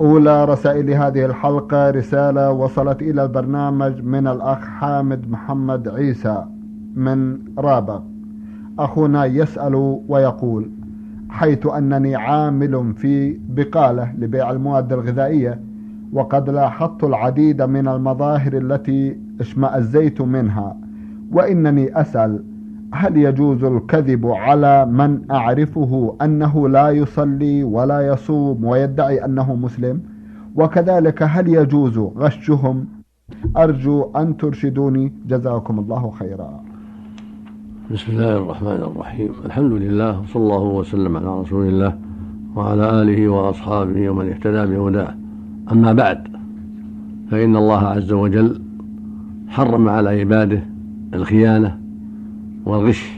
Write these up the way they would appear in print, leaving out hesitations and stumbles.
أولى رسائل هذه الحلقة رسالة وصلت إلى البرنامج من الأخ حامد محمد عيسى من رابغ. أخونا يسأل ويقول: حيث أنني عامل في بقالة لبيع المواد الغذائية، وقد لاحظت العديد من المظاهر التي اشمأزيت منها، وإنني أسأل: هل يجوز الكذب على من أعرفه أنه لا يصلي ولا يصوم ويدعي أنه مسلم؟ وكذلك هل يجوز غشهم؟ أرجو أن ترشدوني، جزاكم الله خيرا. بسم الله الرحمن الرحيم. الحمد لله، وصلى الله وسلم على رسول الله وعلى آله وأصحابه ومن اهتدى بهداه. أما بعد، فإن الله عز وجل حرم على عباده الخيانة والغش،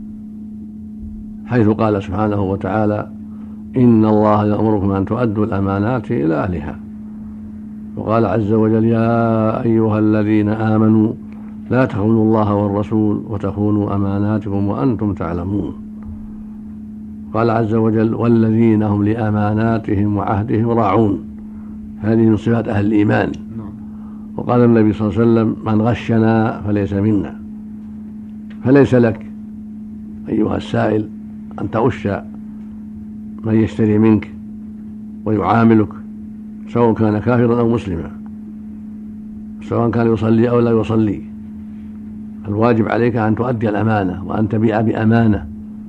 حيث قال سبحانه وتعالى: إن الله يأمركم أن تؤدوا الأمانات إلى أهلها. وقال عز وجل: يا أيها الذين آمنوا لا تخونوا الله والرسول وتخونوا أماناتكم وأنتم تعلمون. قال عز وجل: والذين هم لأماناتهم وعهدهم راعون. هذه من صفات أهل الإيمان. وقال النبي صلى الله عليه وسلم: من غشنا فليس منا. فليس لك أيها السائل أن تغش من يشتري منك ويعاملك، سواء كان كافرا أو مسلما، سواء كان يصلي أو لا يصلي. الواجب عليك أن تؤدي الأمانة، وأن تبيع بأمانة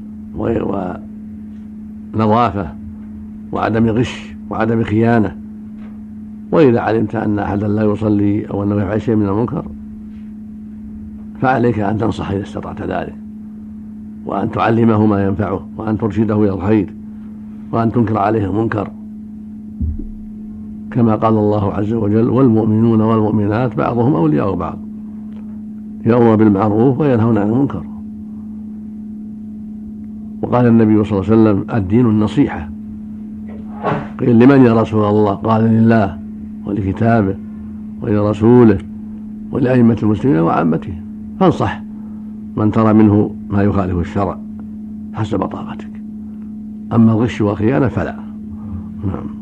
ونظافة وعدم غش وعدم خيانة. وإذا علمت أن أحدا لا يصلي أو أنه يفعل شيء من المنكر، فعليك أن تنصح إذا استطعت ذلك، وأن تعلمه ما ينفعه، وأن ترشده إلى الخير، وأن تنكر عليه المنكر، كما قال الله عز وجل: والمؤمنون والمؤمنات بعضهم أولياء بعض يأمرون بالمعروف وينهون عن المنكر. وقال النبي صلى الله عليه وسلم: الدين النصيحة. قيل: لمن يا رسول الله؟ قال: لله ولكتابه ولرسوله ولأئمة المسلمين وعامتهم. فانصح من ترى منه ما يخالف الشرع حسب طاقتك. أما الغش والخيانة فلا. نعم.